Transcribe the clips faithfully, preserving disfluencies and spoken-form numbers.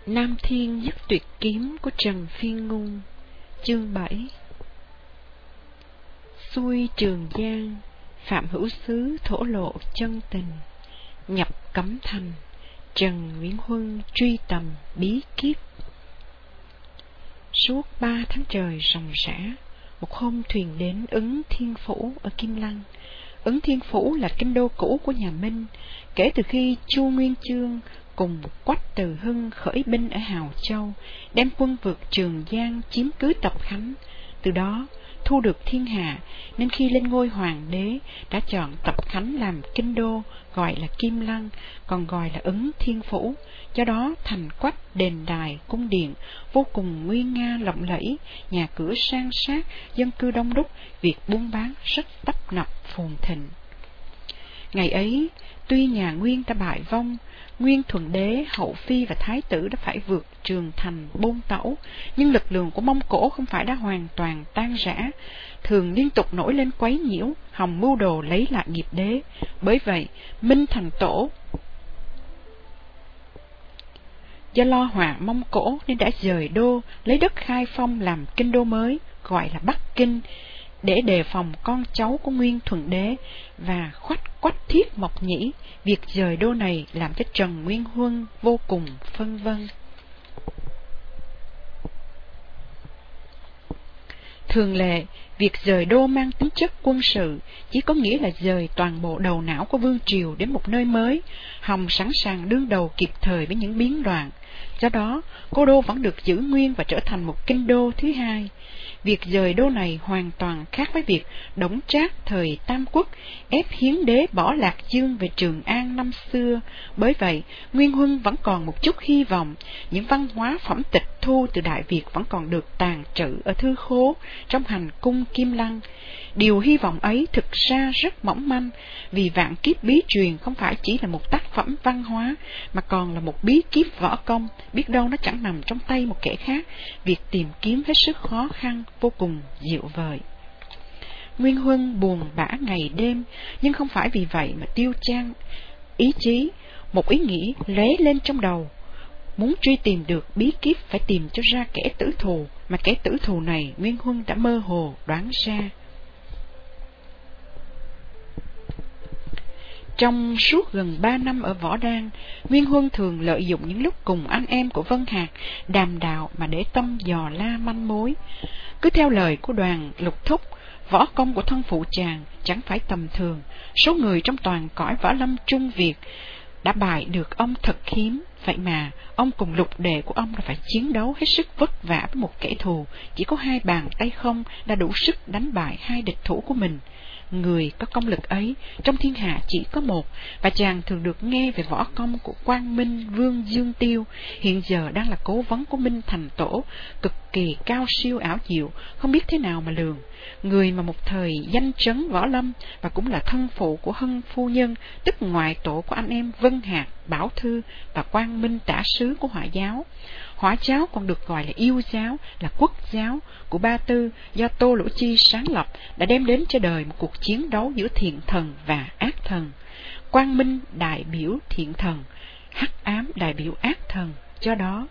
Nam Thiên Nhất Tuyệt Kiếm của Trần Phiên Ngôn. Chương bảy. Xuôi Trường Giang, Phạm Hữu Xứ thổ lộ chân tình. Nhập Cấm Thành, Trần Nguyễn Huân truy tầm bí kíp. Suốt ba tháng trời ròng rã, một hôm thuyền đến Ứng Thiên Phủ ở Kim Lăng. Ứng Thiên Phủ là kinh đô cũ của nhà Minh, kể từ khi Chu Nguyên Chương cùng Quách Từ Hưng khởi binh ở Hào Châu, đem quân vượt Trường Giang chiếm cứ Tập Khánh. Từ đó thu được thiên hạ, nên khi lên ngôi hoàng đế đã chọn Tập Khánh làm kinh đô, gọi là Kim Lăng, còn gọi là Ứng Thiên Phủ. Do đó thành quách, đền đài, cung điện vô cùng nguy nga lộng lẫy, nhà cửa san sát, dân cư đông đúc, việc buôn bán rất tấp nập phồn thịnh. Ngày ấy, tuy nhà Nguyên đã bại vong, Nguyên Thuận Đế, Hậu Phi và Thái tử đã phải vượt Trường Thành bôn tẩu, nhưng lực lượng của Mông Cổ không phải đã hoàn toàn tan rã, thường liên tục nổi lên quấy nhiễu, hòng mưu đồ lấy lại nghiệp đế. Bởi vậy, Minh Thành Tổ do lo họa Mông Cổ nên đã dời đô, lấy đất Khai Phong làm kinh đô mới, gọi là Bắc Kinh, để đề phòng con cháu của Nguyên Thuận Đế và Khoách Quách Thiết Mộc Nhĩ. Việc dời đô này làm cho Trần Nguyên Huân vô cùng phân vân. Thường lệ, việc rời đô mang tính chất quân sự, chỉ có nghĩa là rời toàn bộ đầu não của vương triều đến một nơi mới, hòng sẵn sàng đương đầu kịp thời với những biến loạn. Do đó, cố đô vẫn được giữ nguyên và trở thành một kinh đô thứ hai. Việc rời đô này hoàn toàn khác với việc Đổng Trác thời Tam Quốc ép Hiến Đế bỏ Lạc Dương về Trường An năm xưa. Bởi vậy, Nguyên Huân vẫn còn một chút hy vọng, những văn hóa phẩm tịch thu từ Đại Việt vẫn còn được tàng trữ ở thư khố trong hành cung Kim Lăng. Điều hy vọng ấy thực ra rất mỏng manh, vì Vạn Kiếp Bí Truyền không phải chỉ là một tác phẩm văn hóa, mà còn là một bí kíp võ công, biết đâu nó chẳng nằm trong tay một kẻ khác. Việc tìm kiếm hết sức khó khăn, vô cùng dịu vời. Nguyên Huân buồn bã ngày đêm, nhưng không phải vì vậy mà tiêu chan ý chí. Một ý nghĩ lóe lên trong đầu: muốn truy tìm được bí kíp phải tìm cho ra kẻ tử thù, mà kẻ tử thù này Nguyên Huân đã mơ hồ đoán ra. Trong suốt gần ba năm ở Võ Đan, Nguyên Huân thường lợi dụng những lúc cùng anh em của Vân Hạc đàm đạo mà để tâm dò la manh mối. Cứ theo lời của Đoàn Lục Thúc, võ công của thân phụ chàng chẳng phải tầm thường, số người trong toàn cõi võ lâm Trung Việt đã bại được ông thật hiếm. Vậy mà ông cùng lục đệ của ông đã phải chiến đấu hết sức vất vả với một kẻ thù chỉ có hai bàn tay không đã đủ sức đánh bại hai địch thủ của mình. Người có công lực ấy trong thiên hạ chỉ có một, và chàng thường được nghe về võ công của Quang Minh Vương Dương Tiêu, hiện giờ đang là cố vấn của Minh Thành Tổ, cực kỳ cao siêu ảo diệu, không biết thế nào mà lường. Người mà một thời danh chấn võ lâm, và cũng là thân phụ của Hân Phu Nhân, tức ngoại tổ của anh em Vân Hạc, Bảo Thư và Quang Minh Tả Sứ của Hỏa giáo. Hỏa giáo còn được gọi là Yêu giáo, là quốc giáo của Ba Tư, do Tô Lỗ Chi sáng lập, đã đem đến cho đời một cuộc chiến đấu giữa thiện thần và ác thần. Quang Minh đại biểu thiện thần, hắc ám đại biểu ác thần, do đó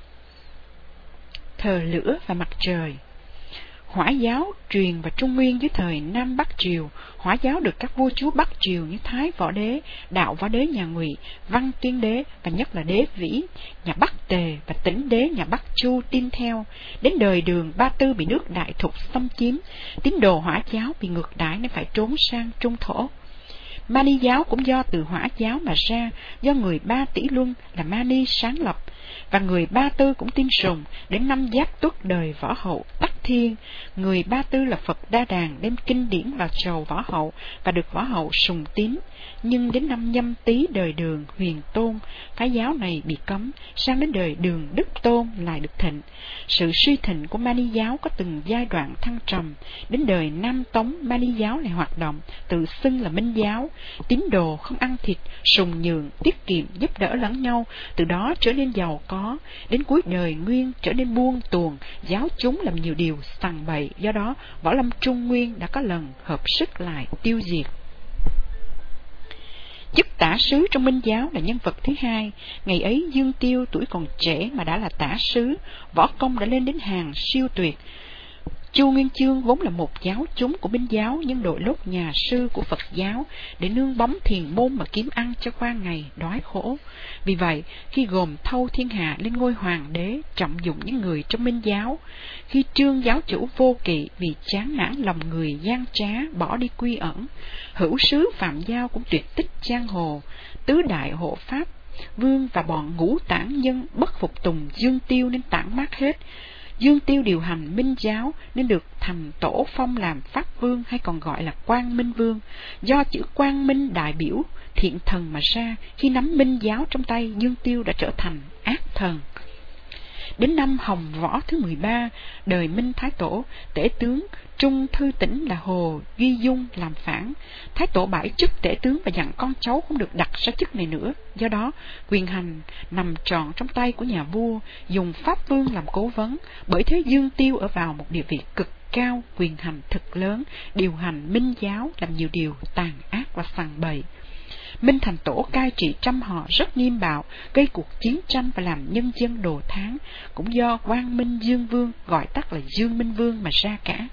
thờ lửa và mặt trời. Hỏa giáo truyền vào Trung Nguyên dưới thời Nam Bắc Triều. Hỏa giáo được các vua chúa Bắc Triều như Thái Võ Đế, Đạo Võ Đế nhà Ngụy, Văn Tuyên Đế và nhất là Đế Vĩ nhà Bắc Tề và Tĩnh Đế nhà Bắc Chu tin theo. Đến đời Đường, Ba Tư bị nước Đại Thục xâm chiếm, tín đồ Hỏa giáo bị ngược đãi nên phải trốn sang Trung Thổ. Mani giáo cũng do từ Hỏa giáo mà ra, do người Ba Tỷ Luân là Mani sáng lập, và người Ba Tư cũng tin sùng. Đến năm Giáp Tuất đời Võ Hậu Tắc Thiên, người Ba Tư là Phật Đa Đàn đem kinh điển vào chầu Võ Hậu và được Võ Hậu sùng tín. Nhưng đến năm Nhâm Tý đời Đường Huyền Tôn, phái giáo này bị cấm, sang đến đời Đường Đức Tôn lại được thịnh. Sự suy thịnh của Mani giáo có từng giai đoạn thăng trầm. Đến đời Nam Tống, Mani giáo lại hoạt động, tự xưng là Minh giáo. Tín đồ không ăn thịt, sùng nhường, tiết kiệm, giúp đỡ lẫn nhau, từ đó trở nên giàu có. Đến cuối đời Nguyên trở nên buông tuồng, giáo chúng làm nhiều điều sằng bậy. Do đó võ lâm Trung Nguyên đã có lần hợp sức lại tiêu diệt. Chức tả sứ trong Minh giáo là nhân vật thứ hai. Ngày ấy Dương Tiêu tuổi còn trẻ mà đã là tả sứ, võ công đã lên đến hàng siêu tuyệt. Chu Nguyên Chương vốn là một giáo chúng của Minh giáo, nhưng đội lốt nhà sư của Phật giáo để nương bóng thiền môn mà kiếm ăn cho qua ngày đói khổ. Vì vậy, khi gồm thâu thiên hạ lên ngôi hoàng đế, trọng dụng những người trong Minh giáo. Khi Trương giáo chủ Vô Kỵ vì chán nản lòng người gian trá bỏ đi quy ẩn, hữu sứ Phạm Giao cũng tuyệt tích giang hồ. Tứ đại hộ pháp vương và bọn ngũ tản nhân bất phục tùng Dương Tiêu nên tản mát hết. Dương Tiêu điều hành Minh giáo nên được thành tổ phong làm Pháp Vương, hay còn gọi là Quang Minh Vương, do chữ Quang Minh đại biểu thiện thần mà ra. Khi nắm Minh giáo trong tay, Dương Tiêu đã trở thành ác thần. Đến năm Hồng Võ thứ mười ba, đời Minh Thái Tổ, tể tướng Trung Thư Tỉnh là Hồ Duy Dung làm phản. Thái Tổ bãi chức tể tướng và dặn con cháu không được đặt ra chức này nữa. Do đó, quyền hành nằm trọn trong tay của nhà vua, dùng Pháp Vương làm cố vấn. Bởi thế Dương Tiêu ở vào một địa vị cực cao, quyền hành thực lớn, điều hành Minh giáo, làm nhiều điều tàn ác và sằng bậy. Minh Thành Tổ cai trị trăm họ rất nghiêm bạo, gây cuộc chiến tranh và làm nhân dân đồ thán, cũng do Quang Minh Dương Vương, gọi tắt là Dương Minh Vương mà ra cả.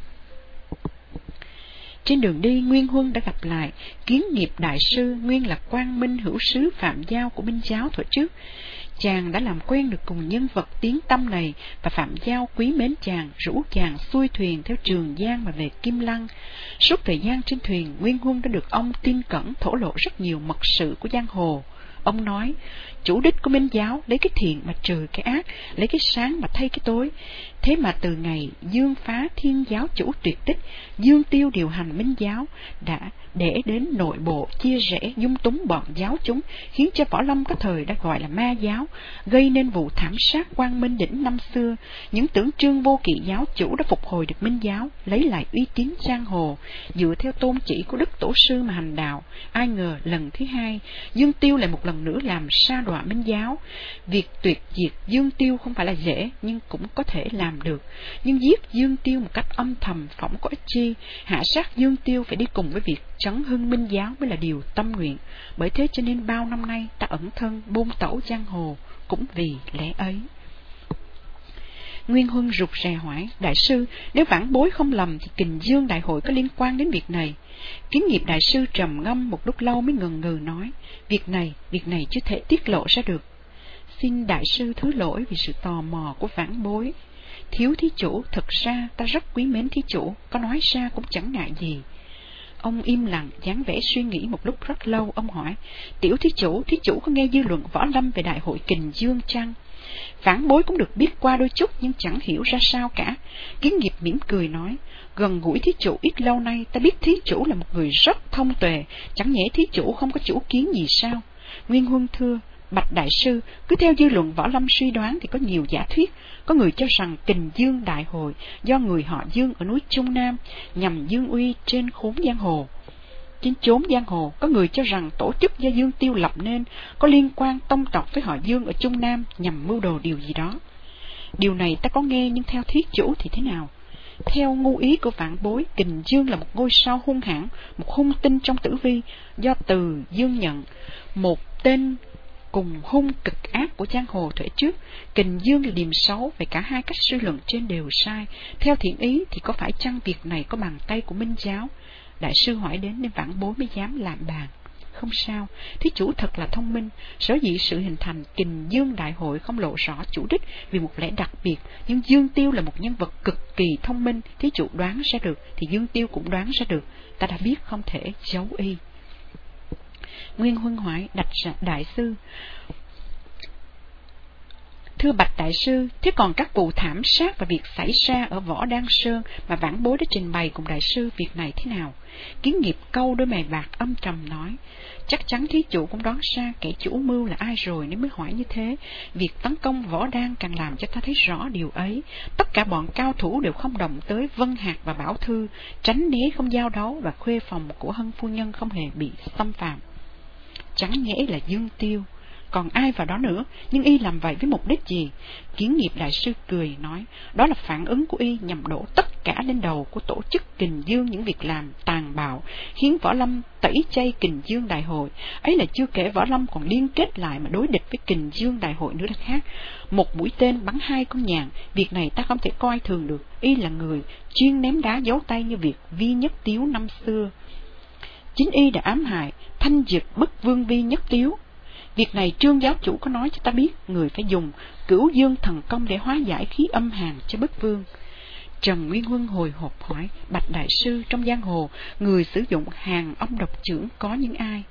Trên đường đi, Nguyên Huân đã gặp lại Kiến Nghiệp đại sư, nguyên là Quang Minh hữu sứ Phạm Giao của Minh giáo thuở trước. Chàng đã làm quen được cùng nhân vật tiếng tăm này, và Phạm Giao quý mến chàng, rủ chàng xuôi thuyền theo Trường Giang mà về Kim Lăng. Suốt thời gian trên thuyền, Nguyên Huân đã được ông tin cẩn thổ lộ rất nhiều mật sự của giang hồ. Ông nói, chủ đích của Minh giáo lấy cái thiện mà trừ cái ác, lấy cái sáng mà thay cái tối. Thế mà từ ngày Dương phá Thiên giáo chủ tuyệt tích, Dương Tiêu điều hành Minh giáo đã để đến nội bộ chia rẽ dung túng bọn giáo chúng, khiến cho Võ Lâm có thời đã gọi là ma giáo, gây nên vụ thảm sát Quang Minh Đỉnh năm xưa. Những tưởng Trương Vô Kỵ giáo chủ đã phục hồi được Minh giáo, lấy lại uy tín giang hồ, dựa theo tôn chỉ của Đức Tổ sư mà hành đạo. Ai ngờ lần thứ hai, Dương Tiêu lại một lần nữa làm sa đọa Minh giáo. Việc tuyệt diệt Dương Tiêu không phải là dễ, nhưng cũng có thể làm được. Nhưng giết Dương Tiêu một cách âm thầm phỏng có ích chi, hạ sát Dương Tiêu phải đi cùng với việc trấn hưng Minh giáo mới là điều tâm nguyện. Bởi thế cho nên bao năm nay ta ẩn thân bôn tẩu giang hồ cũng vì lẽ ấy. Nguyên Huân rụt rè hỏi, đại sư, nếu vãn bối không lầm thì Kình Dương đại hội có liên quan đến việc này? Kiến Nghiệp đại sư trầm ngâm một lúc lâu mới ngần ngừ nói, việc này, việc này chưa thể tiết lộ ra được. Xin đại sư thứ lỗi vì sự tò mò của vãn bối. Thiếu thí chủ, thật ra ta rất quý mến thí chủ, có nói ra cũng chẳng ngại gì. Ông im lặng, dáng vẻ suy nghĩ một lúc rất lâu. Ông hỏi, tiểu thí chủ, thí chủ có nghe dư luận võ lâm về đại hội Kình Dương chăng? Vãn bối cũng được biết qua đôi chút, nhưng chẳng hiểu ra sao cả. Kiến Nghiệp mỉm cười nói, gần gũi thí chủ ít lâu nay, ta biết thí chủ là một người rất thông tuệ, chẳng nhẽ thí chủ không có chủ kiến gì sao? Nguyên Huân thưa, bạch đại sư, cứ theo dư luận võ lâm suy đoán thì có nhiều giả thuyết. Có người cho rằng Kình Dương đại hội do người họ Dương ở núi Trung Nam, nhằm dương uy trên khốn giang hồ. Trên chốn giang hồ, có người cho rằng tổ chức do Dương Tiêu lập nên có liên quan tông tộc với họ Dương ở Trung Nam, nhằm mưu đồ điều gì đó. Điều này ta có nghe, nhưng theo thí chủ thì thế nào? Theo ngu ý của vãn bối, Kình Dương là một ngôi sao hung hãn, một hung tinh trong tử vi, do Từ Dương nhận, một tên cùng hung cực ác của giang hồ thuở trước. Kình Dương là điềm xấu, về cả hai cách suy luận trên đều sai. Theo thiện ý thì có phải chăng việc này có bàn tay của Minh giáo? Đại sư hỏi đến nên vãn bối mới dám làm bàn. Không sao, thí chủ thật là thông minh. Sở dĩ sự hình thành Kình Dương đại hội không lộ rõ chủ đích vì một lẽ đặc biệt, nhưng Dương Tiêu là một nhân vật cực kỳ thông minh, thí chủ đoán ra được thì Dương Tiêu cũng đoán ra được. Ta đã biết không thể giấu y. Nguyên Huân hỏi, đạch đại sư, thưa bạch đại sư, thế còn các vụ thảm sát và việc xảy ra ở Võ Đăng Sơn mà vãn bối đã trình bày cùng đại sư, việc này thế nào? Kiến Nghiệp câu đôi mày bạc âm trầm nói, chắc chắn thí chủ cũng đoán ra kẻ chủ mưu là ai rồi nếu mới hỏi như thế. Việc tấn công Võ Đăng càng làm cho ta thấy rõ điều ấy. Tất cả bọn cao thủ đều không động tới Vân Hạc và Bảo Thư, tránh né không giao đấu, và khuê phòng của Hân phu nhân không hề bị xâm phạm. Chẳng nhẽ là Dương Tiêu? còn ai vào đó nữa, nhưng y làm vậy với mục đích gì? Kiến nghiệp đại sư cười nói, đó là phản ứng của y nhằm đổ tất cả lên đầu của tổ chức Kình Dương những việc làm tàn bạo, khiến Võ Lâm tẩy chay Kình Dương đại hội. Ấy là chưa kể Võ Lâm còn liên kết lại mà đối địch với Kình Dương đại hội nữa là khác. Một mũi tên bắn hai con nhạn, việc này ta không thể coi thường được. Y là người chuyên ném đá giấu tay như việc Vi Nhất Tiếu năm xưa. Chính y đã ám hại, thanh dực bức vương Vi Nhất Tiếu. Việc này Trương giáo chủ có nói cho ta biết, người phải dùng Cửu Dương thần công để hóa giải khí âm hàn cho bức vương. Trần Nguyên Huân hồi hộp hỏi, bạch đại sư, trong giang hồ, người sử dụng hàng âm độc chưởng có những ai?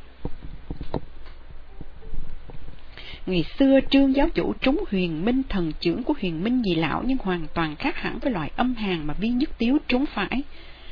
Ngày xưa Trương giáo chủ trúng Huyền Minh thần chưởng của Huyền Minh Dị lão, nhưng hoàn toàn khác hẳn với loại âm hàn mà Vi Nhất Tiếu trúng phải.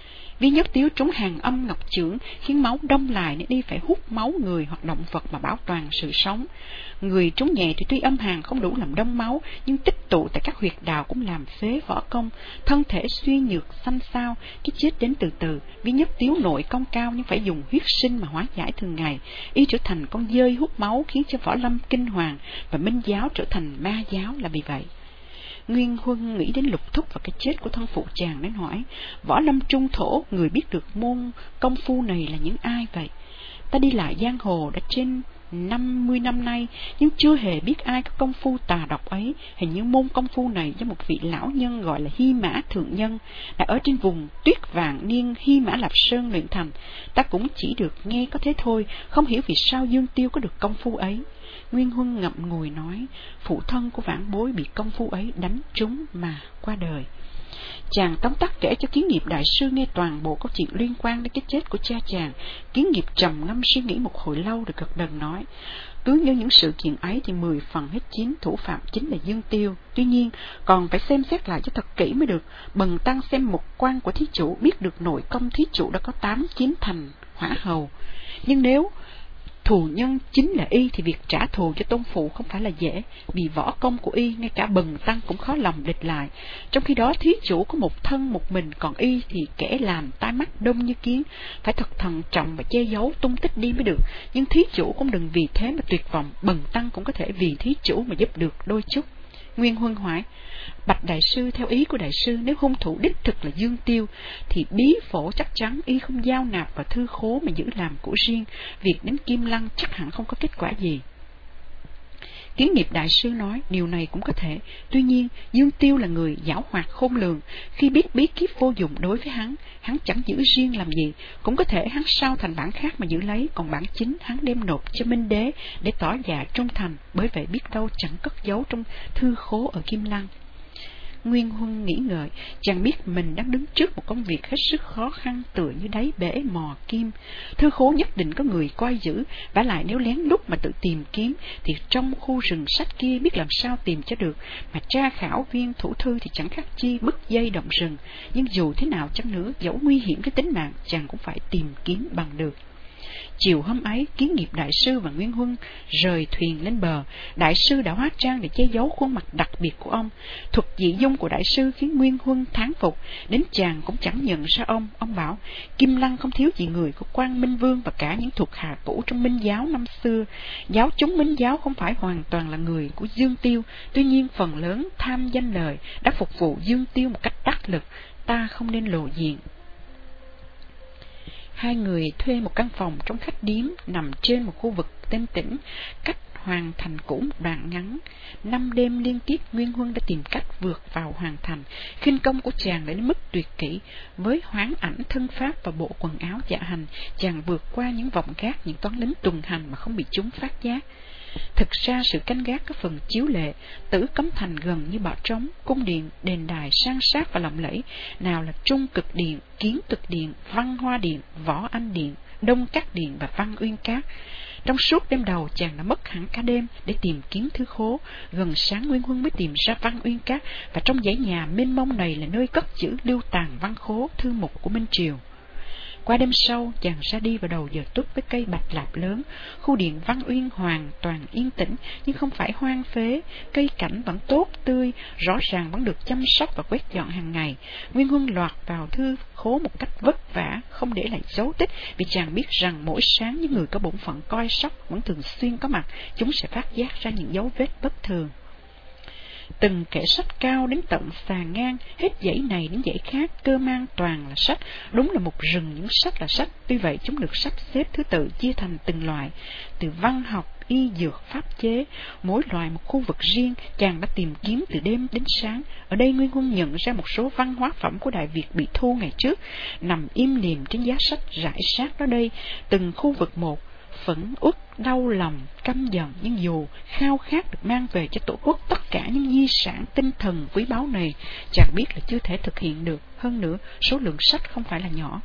Vi Nhất Tiếu trúng hàng âm ngọc chưởng khiến máu đông lại nên y phải hút máu người hoặc động vật mà bảo toàn sự sống. Người trúng nhẹ thì tuy âm hàn không đủ làm đông máu, nhưng tích tụ tại các huyệt đạo cũng làm phế võ công, thân thể suy nhược xanh xao, cái chết đến từ từ. Vi Nhất Tiếu nội công cao nhưng phải dùng huyết sinh mà hóa giải thường ngày, y trở thành con dơi hút máu khiến cho Võ Lâm kinh hoàng và Minh giáo trở thành ma giáo là vì vậy. Nguyên Huân nghĩ đến Lục Thúc và cái chết của thân phụ chàng nên hỏi, Võ Lâm trung thổ, người biết được môn công phu này là những ai vậy? Ta đi lại giang hồ đã trên năm mươi năm nay, nhưng chưa hề biết ai có công phu tà độc ấy. Hình như môn công phu này do một vị lão nhân gọi là Hy Mã Thượng Nhân, đã ở trên vùng tuyết vàng niên Hy Mã Lạp Sơn luyện thành. Ta cũng chỉ được nghe có thế thôi, không hiểu vì sao Dương Tiêu có được công phu ấy. Nguyên Huân ngậm ngùi nói, phụ thân của vãn bối bị công phu ấy đánh trúng mà qua đời. Chàng tóm tắt kể cho Kiến Nghiệp đại sư nghe toàn bộ câu chuyện liên quan đến cái chết của cha chàng. Kiến Nghiệp trầm ngâm suy nghĩ một hồi lâu rồi gật đầu nói, cứ như những sự kiện ấy thì mười phần hết chín, thủ phạm chính là Dương Tiêu. Tuy nhiên còn phải xem xét lại cho thật kỹ mới được. Bần tăng xem một quan của thí chủ, biết được nội công thí chủ đã có tám chín thành hỏa hầu, nhưng nếu thù nhân chính là y thì việc trả thù cho tôn phụ không phải là dễ, vì võ công của y ngay cả bần tăng cũng khó lòng địch lại. Trong khi đó thí chủ có một thân một mình, còn y thì kẻ làm tai mắt đông như kiến, phải thật thận trọng và che giấu tung tích đi mới được. Nhưng thí chủ cũng đừng vì thế mà tuyệt vọng, bần tăng cũng có thể vì thí chủ mà giúp được đôi chút. Nguyên Huân hỏi, bạch đại sư, theo ý của đại sư, nếu hung thủ đích thực là Dương Tiêu thì bí phổ chắc chắn y không giao nạp vào thư khố mà giữ làm của riêng, việc đến Kim Lăng chắc hẳn không có kết quả gì. Kiến Nghiệp đại sư nói, điều này cũng có thể. Tuy nhiên Dương Tiêu là người giảo hoạt khôn lường, khi biết bí kíp vô dụng đối với hắn, hắn chẳng giữ riêng làm gì. Cũng có thể hắn sao thành bản khác mà giữ lấy, còn bản chính hắn đem nộp cho Minh Đế để tỏ dạ trung thành, bởi vậy biết đâu chẳng cất giấu trong thư khố ở Kim Lăng. Nguyên Huân nghĩ ngợi, chàng biết mình đang đứng trước một công việc hết sức khó khăn, tựa như đáy bể mò kim. Thư khố nhất định có người coi giữ, vả lại nếu lén lút mà tự tìm kiếm thì trong khu rừng sách kia biết làm sao tìm cho được, mà tra khảo viên thủ thư thì chẳng khác chi bứt dây động rừng. Nhưng dù thế nào chăng nữa, dẫu nguy hiểm cái tính mạng, chàng cũng phải tìm kiếm bằng được. Chiều hôm ấy, Kiến Nghiệp đại sư và Nguyên Huân rời thuyền lên bờ. Đại sư đã hóa trang để che giấu khuôn mặt đặc biệt của ông. Thuật dị dung của đại sư khiến Nguyên Huân thán phục, đến chàng cũng chẳng nhận ra ông. Ông bảo, Kim Lăng không thiếu gì người của Quang Minh Vương và cả những thuộc hạ cũ trong Minh giáo năm xưa. Giáo chúng Minh giáo không phải hoàn toàn là người của Dương Tiêu, tuy nhiên phần lớn tham danh lời đã phục vụ Dương Tiêu một cách đắc lực. Ta không nên lộ diện. Hai người thuê một căn phòng trong khách điếm nằm trên một khu vực tên tĩnh, cách Hoàng Thành cũ một đoạn ngắn. Năm đêm liên tiếp, Nguyên Huân đã tìm cách vượt vào Hoàng Thành. Khinh công của chàng đã đến mức tuyệt kỹ, với hoán ảnh thân pháp và bộ quần áo dạ hành, chàng vượt qua những vòng gác, những toán lính tuần hành mà không bị chúng phát giác. Thực ra sự canh gác có phần chiếu lệ, Tử Cấm Thành gần như bão trống, cung điện, đền đài sang sát và lộng lẫy, nào là Trung Cực Điện, Kiến Cực Điện, Văn Hoa Điện, Võ Anh Điện, Đông Các Điện và Văn Uyên Các. Trong suốt đêm đầu, chàng đã mất hẳn cả đêm để tìm kiếm thư khố. Gần sáng, Nguyên Huân mới tìm ra Văn Uyên Các, và trong dãy nhà mênh mông này là nơi cất giữ lưu tàn văn khố thư mục của Minh Triều. Qua đêm sau, chàng ra đi vào đầu giờ tuất với cây bạch lạp lớn. Khu điện Văn Uyên hoàn toàn yên tĩnh, nhưng không phải hoang phế. Cây cảnh vẫn tốt tươi, rõ ràng vẫn được chăm sóc và quét dọn hàng ngày. Nguyên Huân loạt vào thư khố một cách vất vả, không để lại dấu tích, vì chàng biết rằng mỗi sáng những người có bổn phận coi sóc vẫn thường xuyên có mặt, chúng sẽ phát giác ra những dấu vết bất thường. Từng kệ sách cao đến tận sàn ngang, hết dãy này đến dãy khác, cơ mang toàn là sách. Đúng là một rừng những sách là sách, tuy vậy chúng được sắp xếp thứ tự chia thành từng loại, từ văn học, y dược, pháp chế, mỗi loại một khu vực riêng. Chàng đã tìm kiếm từ đêm đến sáng. Ở đây Nguyên Huân nhận ra một số văn hóa phẩm của Đại Việt bị thu ngày trước, nằm im lìm trên giá sách rải rác đó đây, từng khu vực một. Phẫn uất, đau lòng, căm giận, nhưng dù khao khát được mang về cho Tổ quốc tất cả những di sản tinh thần quý báu này, chàng biết là chưa thể thực hiện được. Hơn nữa, số lượng sách không phải là nhỏ.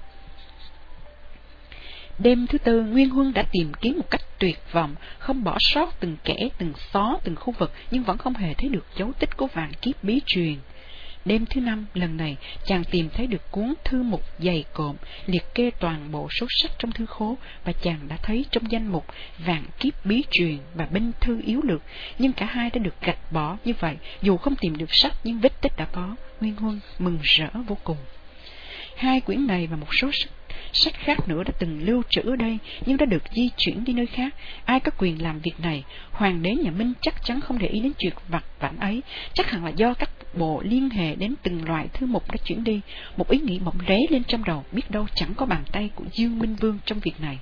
Đêm thứ tư, Nguyên Huân đã tìm kiếm một cách tuyệt vọng, không bỏ sót từng kẽ, từng xó, từng khu vực, nhưng vẫn không hề thấy được dấu tích của vạn kiếp bí truyền. Đêm thứ năm, lần này, chàng tìm thấy được cuốn thư mục dày cộm, liệt kê toàn bộ số sách trong thư khố, và chàng đã thấy trong danh mục vạn kiếp bí truyền và binh thư yếu lược, nhưng cả hai đã được gạch bỏ. Như vậy, dù không tìm được sách, nhưng vết tích đã có. Nguyên Huân mừng rỡ vô cùng. Hai quyển này và một số sách, sách khác nữa đã từng lưu trữ ở đây, nhưng đã được di chuyển đi nơi khác. Ai có quyền làm việc này? Hoàng đế nhà Minh chắc chắn không để ý đến chuyện vặt vãnh ấy. Chắc hẳn là do các bộ liên hệ đến từng loại thư mục đã chuyển đi. Một ý nghĩ bỗng ré lên trong đầu, biết đâu chẳng có bàn tay của Dương Minh Vương trong việc này.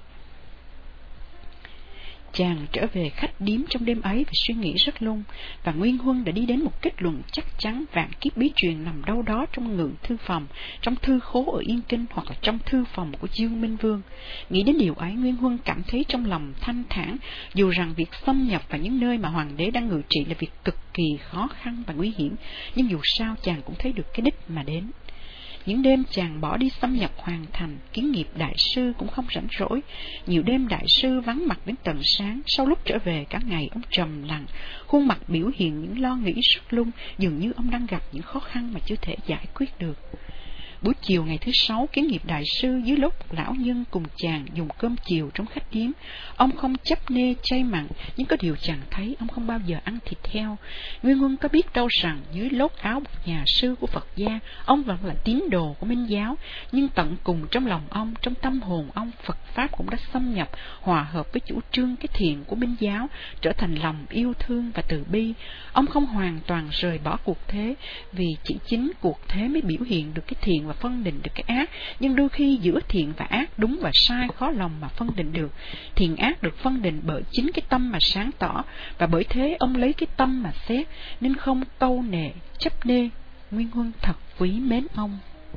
Chàng trở về khách điếm trong đêm ấy và suy nghĩ rất lung, và Nguyên Huân đã đi đến một kết luận chắc chắn: vạn kiếp bí truyền nằm đâu đó trong ngự thư phòng, trong thư khố ở Yên Kinh, hoặc là trong thư phòng của Dương Minh Vương. Nghĩ đến điều ấy, Nguyên Huân cảm thấy trong lòng thanh thản, dù rằng việc xâm nhập vào những nơi mà hoàng đế đang ngự trị là việc cực kỳ khó khăn và nguy hiểm, nhưng dù sao chàng cũng thấy được cái đích mà đến. Những đêm chàng bỏ đi xâm nhập hoàng thành, kiến nghiệp đại sư cũng không rảnh rỗi. Nhiều đêm đại sư vắng mặt đến tận sáng, sau lúc trở về cả ngày ông trầm lặng, khuôn mặt biểu hiện những lo nghĩ rất lung, dường như ông đang gặp những khó khăn mà chưa thể giải quyết được. Buổi chiều ngày thứ sáu, kiến nghiệp đại sư dưới lúc lão nhân cùng chàng dùng cơm chiều trong khách điếm. Ông không chấp nê chay mặn, nhưng có điều chàng thấy ông không bao giờ ăn thịt heo. Nguyên Huân có biết đâu rằng dưới lốt áo một nhà sư của Phật gia, ông vẫn là tín đồ của Minh giáo, nhưng tận cùng trong lòng ông, trong tâm hồn ông, Phật pháp cũng đã xâm nhập, hòa hợp với chủ trương cái thiện của Minh giáo, trở thành lòng yêu thương và từ bi. Ông không hoàn toàn rời bỏ cuộc thế, vì chỉ chính cuộc thế mới biểu hiện được cái thiện và phân định được cái ác, nhưng đôi khi giữa thiện và ác, đúng và sai khó lòng mà phân định được. Thiện ác được phân định bởi chính cái tâm mà sáng tỏ, và bởi thế ông lấy cái tâm mà xét, nên không câu nệ, chấp nê. Nguyên Huân thật quý mến ông.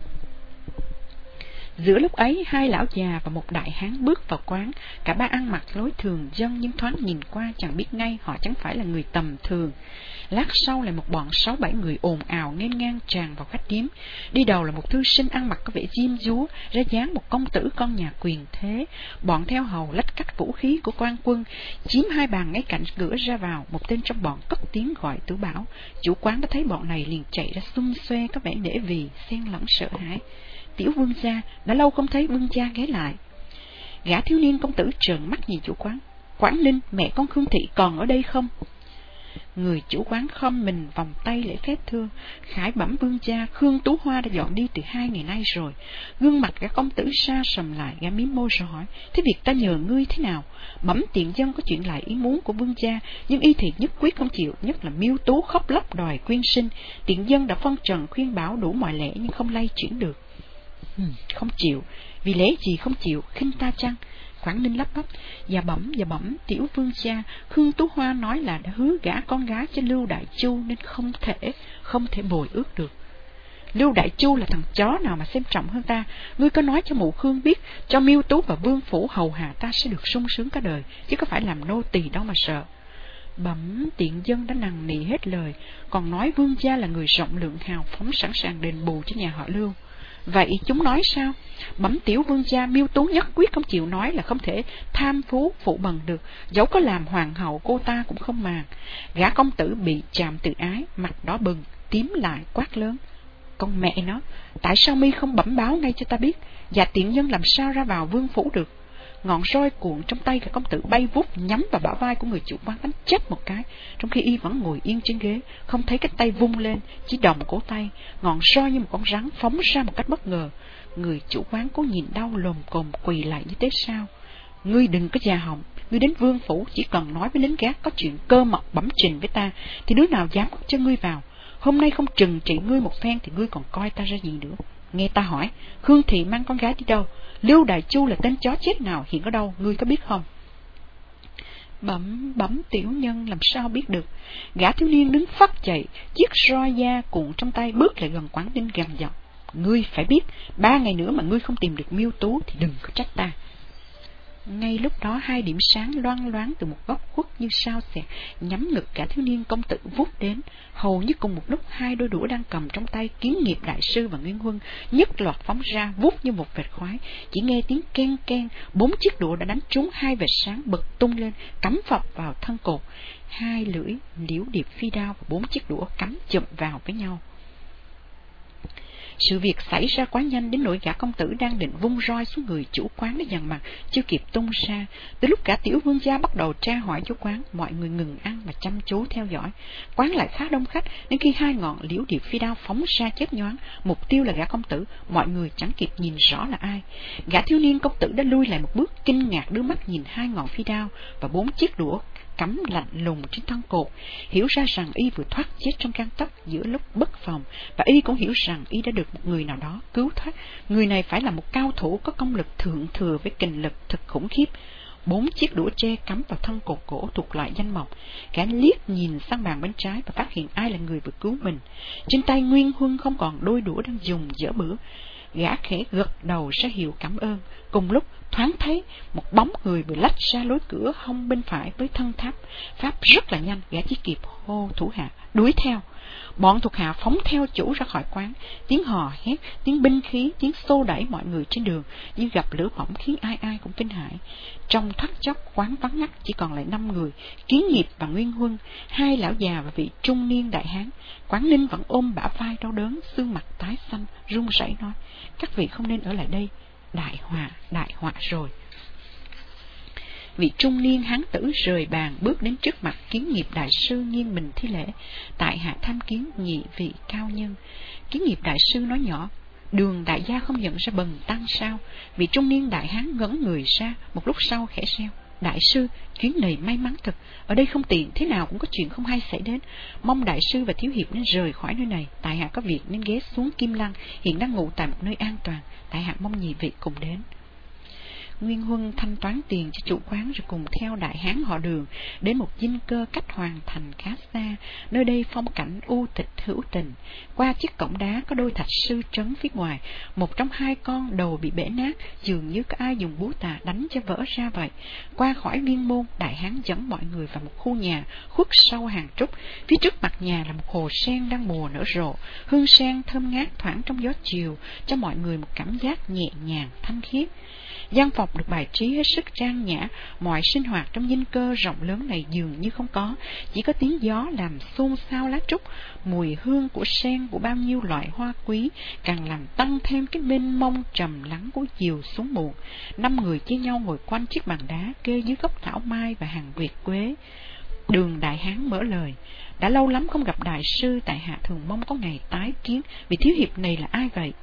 Giữa lúc ấy, hai lão già và một đại hán bước vào quán. Cả ba ăn mặc lối thường dân, nhưng thoáng nhìn qua chẳng biết ngay họ chẳng phải là người tầm thường. Lát sau lại một bọn sáu bảy người ồn ào nghênh ngang tràn vào khách điếm. Đi đầu là một thư sinh ăn mặc có vẻ diêm dúa, ra dáng một công tử con nhà quyền thế. Bọn theo hầu lách cách vũ khí của quan quân, chiếm hai bàn ngay cạnh cửa ra vào. Một tên trong bọn cất tiếng gọi Tử Bảo. Chủ quán đã thấy bọn này liền chạy ra xum xuê, có vẻ nể vì xen lẫn sợ hãi. Tiểu vương gia, đã lâu không thấy vương gia ghé lại. Gã thiếu niên công tử trợn mắt nhìn chủ quán. Quảng Ninh, mẹ con Khương thị còn ở đây không? Người chủ quán khom mình vòng tay lễ phép thưa: Khải bẩm vương gia, Khương Tú Hoa đã dọn đi từ hai ngày nay rồi. Gương mặt gã công tử sa sầm lại, gã mím môi rồi hỏi: Thế việc ta nhờ ngươi thế nào? Bẩm tiện dân có chuyện lại ý muốn của vương gia, nhưng y thì nhất quyết không chịu, nhất là Miêu Tú khóc lóc đòi quyên sinh. Tiện dân đã phân trần khuyên bảo đủ mọi lẽ, nhưng không lay chuyển được. Ừ, không chịu, vì lẽ gì không chịu, khinh ta chăng? Quảng Ninh lắp bắp: Dạ bẩm, dạ bẩm, tiểu vương gia, Khương Tú Hoa nói là đã hứa gả con gái cho Lưu Đại Chu, nên không thể, không thể bồi ước được. Lưu Đại Chu là thằng chó nào mà xem trọng hơn ta? Ngươi có nói cho mụ Khương biết, cho Miêu Tú và vương phủ hầu hạ ta sẽ được sung sướng cả đời, chứ có phải làm nô tỳ đâu mà sợ. Bẩm, tiện dân đã nằng nỉ hết lời, còn nói vương gia là người rộng lượng hào phóng, sẵn sàng đền bù cho nhà họ Lưu. Vậy chúng nói sao? Bẩm tiểu vương gia, Miêu Tú nhất quyết không chịu nói là không thể tham phú phụ bần được, dẫu có làm hoàng hậu cô ta cũng không màng. Gã công tử bị chạm tự ái, mặt đỏ bừng, tím lại quát lớn: Con mẹ nó, tại sao mi không bẩm báo ngay cho ta biết? Và tiện nhân làm sao ra vào vương phủ được? Ngọn roi cuộn trong tay gã công tử bay vút nhắm vào bả vai của người chủ quán, đánh chết một cái, trong khi y vẫn ngồi yên trên ghế, không thấy cái tay vung lên, chỉ đồng cổ tay. Ngọn roi như một con rắn phóng ra một cách bất ngờ. Người chủ quán cố nhìn đau lồm cồm quỳ lại như thế sao? Ngươi đừng có già họng, ngươi đến vương phủ chỉ cần nói với lính gác có chuyện cơ mật bẩm trình với ta, thì đứa nào dám cho ngươi vào. Hôm nay không trừng trị ngươi một phen thì ngươi còn coi ta ra gì nữa. Nghe ta hỏi, Khương Thị mang con gái đi đâu? Lưu Đại Chu là tên chó chết nào hiện ở đâu, ngươi có biết không? Bẩm bẩm tiểu nhân làm sao biết được. Gã thiếu niên đứng phắt dậy, chiếc roi da cuộn trong tay, bước lại gần Quán Đinh gằn giọng: Ngươi phải biết, ba ngày nữa mà ngươi không tìm được Miêu Tú thì đừng có trách ta. Ngay lúc đó hai điểm sáng loang loáng từ một góc khuất như sao xẹt nhắm ngực cả thiếu niên công tử vút đến. Hầu như cùng một lúc, hai đôi đũa đang cầm trong tay Kiến Nghiệp đại sư và Nguyên Huân nhất loạt phóng ra, vút như một vệt khói. Chỉ nghe tiếng ken ken, bốn chiếc đũa đã đánh trúng hai vệt sáng bật tung lên, cắm phập vào thân cột. Hai lưỡi liễu điệp phi đao và bốn chiếc đũa cắm chụm vào với nhau. Sự việc xảy ra quá nhanh đến nỗi gã công tử đang định vung roi xuống người chủ quán để dằn mặt chưa kịp tung ra. Từ lúc cả tiểu vương gia bắt đầu tra hỏi chủ quán, mọi người ngừng ăn và chăm chú theo dõi. Quán lại khá đông khách, đến khi hai ngọn liễu điệp phi đao phóng ra chớp nhoáng, mục tiêu là gã công tử, mọi người chẳng kịp nhìn rõ là ai. Gã thiếu niên công tử đã lui lại một bước, kinh ngạc đưa mắt nhìn hai ngọn phi đao và bốn chiếc đũa cắm lạnh lùng trên thân cột, hiểu ra rằng y vừa thoát chết trong gang tấc giữa lúc bất phòng, và y cũng hiểu rằng y đã được một người nào đó cứu thoát. Người này phải là một cao thủ có công lực thượng thừa với kình lực thật khủng khiếp. Bốn chiếc đũa tre cắm vào thân cột gỗ thuộc loại danh mộc. Gã liếc nhìn sang bàn bên trái và phát hiện ai là người vừa cứu mình. Trên tay Nguyên Huân không còn đôi đũa đang dùng dở bữa. Gã khẽ gật đầu ra hiệu cảm ơn. Cùng lúc thoáng thấy một bóng người vừa lách ra lối cửa hông bên phải với thân tháp. Pháp rất là nhanh, gã chỉ kịp hô thủ hạ đuổi theo. Bọn thuộc hạ phóng theo chủ ra khỏi quán, tiếng hò hét, tiếng binh khí, tiếng xô đẩy mọi người trên đường như gặp lửa bỏng khiến ai ai cũng kinh hãi. Trong thoát chốc, quán vắng ngắt, chỉ còn lại năm người: Kiến Nghiệp và Nguyên Huân, hai lão già và vị trung niên đại hán. Quán Ninh vẫn ôm bả vai đau đớn, xương mặt tái xanh, run rẩy nói: Các vị không nên ở lại đây, đại họa, đại họa rồi. Vị trung niên hán tử rời bàn bước đến trước mặt Kiến Nghiệp đại sư, nghiêng mình thi lễ: Tại hạ tham kiến nhị vị cao nhân. Kiến Nghiệp đại sư nói nhỏ: Đường đại gia không nhận ra bần tăng sao? Vị trung niên đại hán ngẩn người ra, một lúc sau khẽ reo: Đại sư, chuyến này may mắn thật, ở đây không tiện, thế nào cũng có chuyện không hay xảy đến. Mong đại sư và thiếu hiệp nên rời khỏi nơi này, tại hạ có việc nên ghé xuống Kim Lăng, hiện đang ngủ tại một nơi an toàn, tại hạ mong nhị vị cùng đến. Nguyên Huân thanh toán tiền cho chủ quán rồi cùng theo đại hán họ Đường đến một dinh cơ cách hoàng thành khá xa. Nơi đây phong cảnh u tịch hữu tình. Qua chiếc cổng đá có đôi thạch sư trấn phía ngoài, một trong hai con đầu bị bể nát, dường như có ai dùng búa tạ đánh cho vỡ ra vậy. Qua khỏi viên môn, đại hán dẫn mọi người vào một khu nhà khuất sau hàng trúc. Phía trước mặt nhà là một hồ sen đang mùa nở rộ, hương sen thơm ngát thoảng trong gió chiều, cho mọi người một cảm giác nhẹ nhàng thanh khiết. Gian phòng được bài trí hết sức trang nhã, mọi sinh hoạt trong dinh cơ rộng lớn này dường như không có, chỉ có tiếng gió làm xôn xao lá trúc, mùi hương của sen, của bao nhiêu loại hoa quý, càng làm tăng thêm cái mênh mông trầm lắng của chiều xuống muộn. Năm người chia nhau ngồi quanh chiếc bàn đá kê dưới gốc thảo mai và hàng nguyệt quế. Đường đại hán mở lời: Đã lâu lắm không gặp đại sư, tại hạ thường mong có ngày tái kiến. Vị thiếu hiệp này là ai vậy?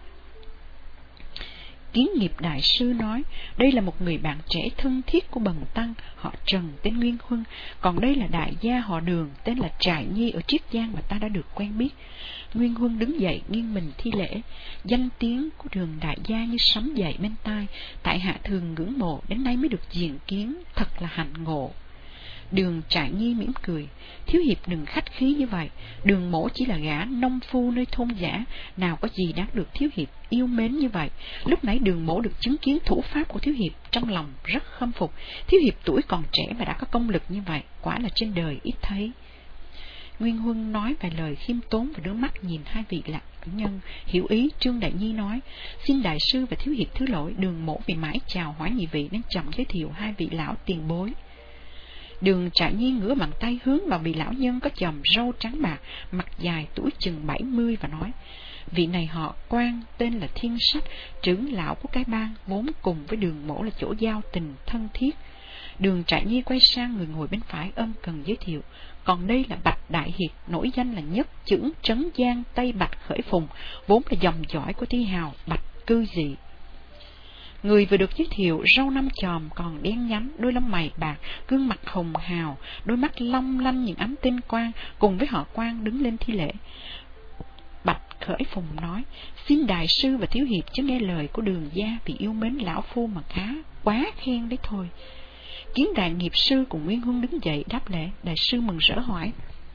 Kiến Nghiệp đại sư nói: Đây là một người bạn trẻ thân thiết của bần tăng, họ Trần tên Nguyên Huân, còn đây là đại gia họ Đường tên là Trại Nhi ở Triết Giang mà ta đã được quen biết. Nguyên Huân đứng dậy nghiêng mình thi lễ: Danh tiếng của Đường đại gia như sấm dậy bên tai, tại hạ thường ngưỡng mộ, đến nay mới được diện kiến, thật là hạnh ngộ. Đường Trại Nhi mỉm cười: Thiếu hiệp đừng khách khí như vậy, Đường mỗ chỉ là gã nông phu nơi thôn giả, nào có gì đáng được thiếu hiệp yêu mến như vậy. Lúc nãy Đường mỗ được chứng kiến thủ pháp của thiếu hiệp, trong lòng rất khâm phục. Thiếu hiệp tuổi còn trẻ mà đã có công lực như vậy, quả là trên đời ít thấy. Nguyên Huân nói vài lời khiêm tốn và đưa mắt nhìn hai vị lạc nhân, hiểu ý. Trương Đại Nhi nói: Xin đại sư và thiếu hiệp thứ lỗi, Đường mỗ vì mãi chào hỏi nhị vị nên chậm giới thiệu hai vị lão tiền bối. Đường Trại Nhi ngửa bàn tay hướng vào vị lão nhân có chòm râu trắng bạc, mặt dài, tuổi chừng bảy mươi và nói: vị này họ Quan, tên là Thiên Sách, trưởng lão của cái bang, vốn cùng với Đường mỗ là chỗ giao tình thân thiết. Đường Trại Nhi quay sang người ngồi bên phải ân cần giới thiệu: còn đây là Bạch Đại Hiệp, nổi danh là nhất chưởng Trấn Giang Tây Bạch Khởi Phùng, vốn là dòng dõi của thi hào Bạch Cư Dị. Người vừa được giới thiệu râu năm chòm còn đen nhánh, đôi lông mày bạc, gương mặt hồng hào, đôi mắt long lanh những ánh tinh quang, cùng với họ Quan đứng lên thi lễ. Bạch Khởi Phùng nói: xin đại sư và thiếu hiệp chứ nghe lời của Đường gia, vì yêu mến lão phu mà khá quá khen đấy thôi. Kiến Đại nghiệp sư cùng Nguyên Huân đứng dậy đáp lễ. Đại sư mừng rỡ hỏi: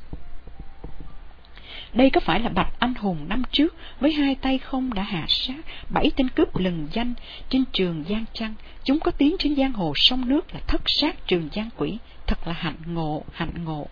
đây có phải là Bạch anh hùng năm trước với hai tay không đã hạ sát bảy tên cướp lừng danh trên Trường Giang chăng? Chúng có tiếng trên giang hồ sông nước là thất sát Trường Giang quỷ, thật là hạnh ngộ, hạnh ngộ.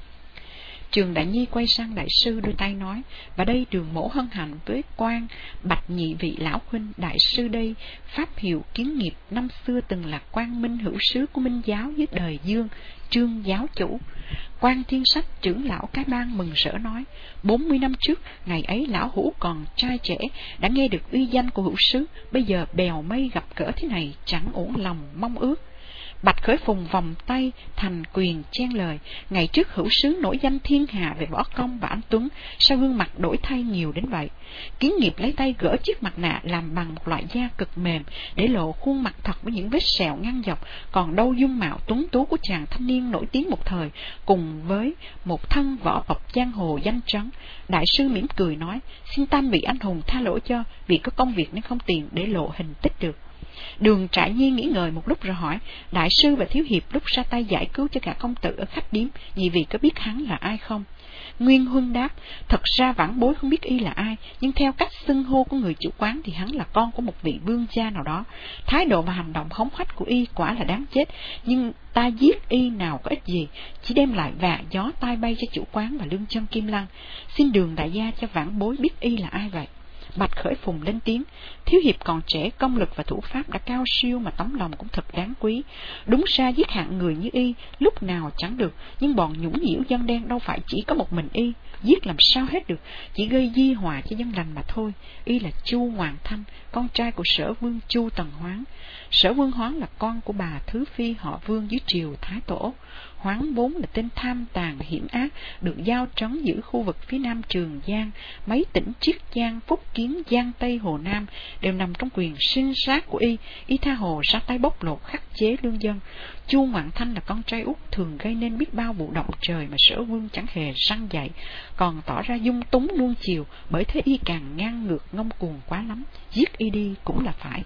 Trường Đại Nhi quay sang đại sư đôi tay nói: và đây Đường mỗ hân hạnh với Quan Bạch nhị vị lão huynh. Đại sư đây pháp hiệu Kiến Nghiệp, năm xưa từng là Quan Minh hữu sứ của Minh giáo với đời Dương Trương giáo chủ. Quan Thiên Sách trưởng lão cái bang mừng rỡ nói: bốn mươi năm trước, ngày ấy lão hữu còn trai trẻ, đã nghe được uy danh của hữu sứ, bây giờ bèo mây gặp gỡ thế này, chẳng ổn lòng mong ước. Bạch Khởi Phùng vòng tay thành quyền chen lời: ngày trước hữu sứ nổi danh thiên hạ về võ công và anh tuấn, sao gương mặt đổi thay nhiều đến vậy? Kiến Nghiệp lấy tay gỡ chiếc mặt nạ làm bằng một loại da cực mềm, để lộ khuôn mặt thật với những vết sẹo ngăn dọc, còn đâu dung mạo tuấn tú của chàng thanh niên nổi tiếng một thời, cùng với một thân võ bọc giang hồ danh trấn. Đại sư mỉm cười nói: xin tam vị anh hùng tha lỗi cho, vì có công việc nên không tiền để lộ hình tích được. Đường Trại Nhi nghĩ ngợi một lúc rồi hỏi: đại sư và thiếu hiệp lúc ra tay giải cứu cho cả công tử ở khách điếm, nhị vị có biết hắn là ai không? Nguyên Huân đáp: thật ra vãn bối không biết y là ai, nhưng theo cách xưng hô của người chủ quán thì hắn là con của một vị vương gia nào đó. Thái độ và hành động hống hách của y quả là đáng chết, nhưng ta giết y nào có ích gì, chỉ đem lại vạ gió tai bay cho chủ quán và lương chân Kim Lăng. Xin Đường đại gia cho vãn bối biết y là ai vậy. Bạch Khởi Phùng lên tiếng: thiếu hiệp còn trẻ, công lực và thủ pháp đã cao siêu, mà tấm lòng cũng thật đáng quý. Đúng ra giết hạng người như y lúc nào chẳng được, nhưng bọn nhũng nhiễu dân đen đâu phải chỉ có một mình y, giết làm sao hết được, chỉ gây di hòa cho dân lành mà thôi. Y là Chu Hoàng Thanh, con trai của Sở Vương Chu Tần Hoán. Sở Vương Hoán là con của bà thứ phi họ Vương dưới triều Thái Tổ. Hoán vốn là tên tham tàn hiểm ác, được giao trấn giữ khu vực phía nam Trường Giang. Mấy tỉnh Chiết Giang, Phúc Kiến, Giang Tây, Hồ Nam đều nằm trong quyền sinh sát của y. Y tha hồ ra tay bóc lột khắc chế lương dân. Chu Ngoạn Thanh là con trai út, thường gây nên biết bao vụ động trời mà Sở Vương chẳng hề răn dạy, còn tỏ ra dung túng nuông chiều, bởi thế y càng ngang ngược ngông cuồng quá lắm, giết y đi cũng là phải.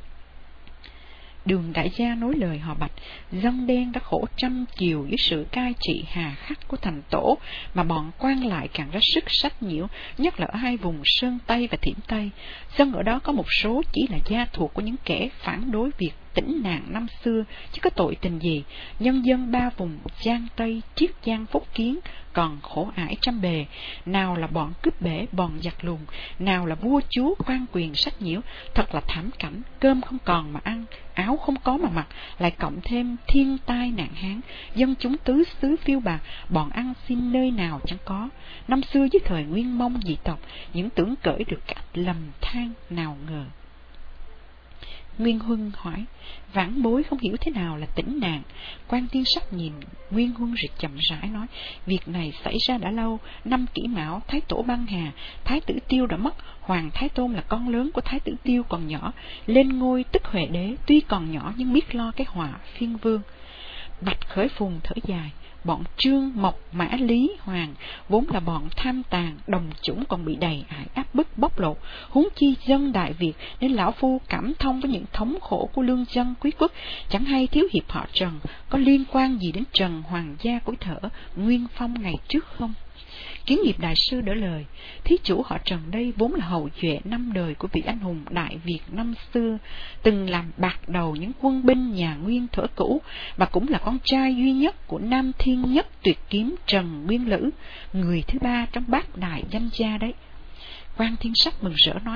Đường đại gia nối lời họ Bạch: dân đen đã khổ trăm chiều dưới sự cai trị hà khắc của thành Tổ, mà bọn quan lại càng ra sức sách nhiễu, nhất là ở hai vùng Sơn Tây và Thiểm Tây. Dân ở đó có một số chỉ là gia thuộc của những kẻ phản đối việc tĩnh nạn năm xưa, chứ có tội tình gì. Nhân dân ba vùng Giang Tây, Chiết Giang, Phúc Kiến còn khổ ải trăm bề, nào là bọn cướp bể, bọn giặc lùng, nào là vua chúa quan quyền sách nhiễu. Thật là thảm cảnh, cơm không còn mà ăn, áo không có mà mặc, lại cộng thêm thiên tai nạn hán, dân chúng tứ xứ phiêu bạt, bọn ăn xin nơi nào chẳng có. Năm xưa dưới thời Nguyên Mông dị tộc, những tưởng cởi được cả lầm than, nào ngờ. Nguyên Huân hỏi: vãn bối không hiểu thế nào là tĩnh nạn. Quan Tiên Sách nhìn Nguyên Huân rồi chậm rãi nói: việc này xảy ra đã lâu. Năm Kỷ Mão, Thái Tổ băng hà, Thái tử Tiêu đã mất. Hoàng Thái Tôn là con lớn của Thái tử Tiêu còn nhỏ, lên ngôi tức Huệ đế, tuy còn nhỏ nhưng biết lo cái họa phiên vương. Bạch Khởi Phùng thở dài: bọn Trương, Mộc, Mã, Lý, Hoàng vốn là bọn tham tàn, đồng chủng, còn bị đầy ải áp bức bóc lột, huống chi dân Đại Việt, nên lão phu cảm thông với những thống khổ của lương dân quý quốc. Chẳng hay thiếu hiệp họ Trần có liên quan gì đến Trần hoàng gia của Thở Nguyên Phong ngày trước không? Kiến Nghiệp đại sư đỡ lời: thí chủ họ Trần đây vốn là hậu duệ năm đời của vị anh hùng Đại Việt năm xưa, từng làm bạc đầu những quân binh nhà Nguyên Thở Cũ, và cũng là con trai duy nhất của Nam Thiên Nhất Tuyệt Kiếm Trần Nguyên Lữ, người thứ ba trong bát đại danh gia đấy. Quan Thiên Sách mừng rỡ nói: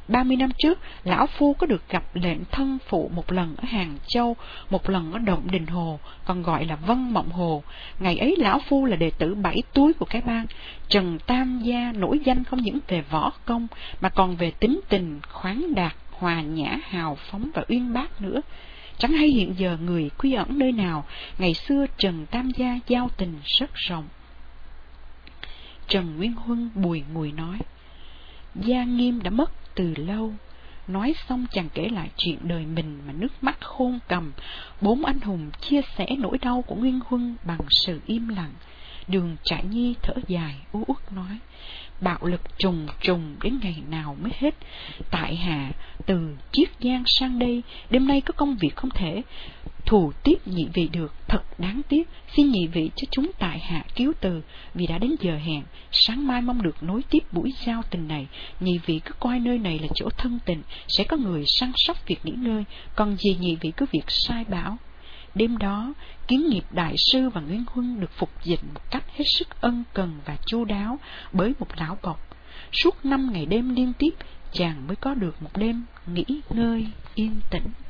Ba mươi năm trước, lão phu có được gặp lệnh thân phụ một lần ở Hàng Châu, một lần ở Động Đình Hồ, còn gọi là Vân Mộng Hồ. Ngày ấy lão phu là đệ tử bảy túi của cái bang Trần Tam Gia, nổi danh không những về võ công mà còn về tính tình khoáng đạt, hòa nhã, hào phóng và uyên bác nữa. Chẳng hay hiện giờ người quy ẩn nơi nào. Ngày xưa Trần Tam Gia giao tình rất rộng. Trần Nguyên Huân bùi ngùi nói: Gia Nghiêm đã mất từ lâu. Nói xong chàng kể lại chuyện đời mình mà nước mắt khôn cầm. Bốn anh hùng chia sẻ nỗi đau của Nguyên Huân bằng sự im lặng. Đường Trại Nhi thở dài u uất nói: Bạo lực trùng trùng đến ngày nào mới hết. Tại hạ từ Chiết Giang sang đây, đêm nay có công việc không thể thù tiếp nhị vị được, thật đáng tiếc. Xin nhị vị cho chúng tại hạ cứu từ, vì đã đến giờ hẹn. Sáng mai mong được nối tiếp buổi giao tình này. Nhị vị cứ coi nơi này là chỗ thân tình, sẽ có người săn sóc việc nghỉ ngơi, còn gì nhị vị cứ việc sai bảo. Đêm đó, Kiến Nghiệp đại sư và Nguyên Huân được phục dịch một cách hết sức ân cần và chu đáo bởi một lão bộc. Suốt năm ngày đêm liên tiếp, chàng mới có được một đêm nghỉ ngơi yên tĩnh.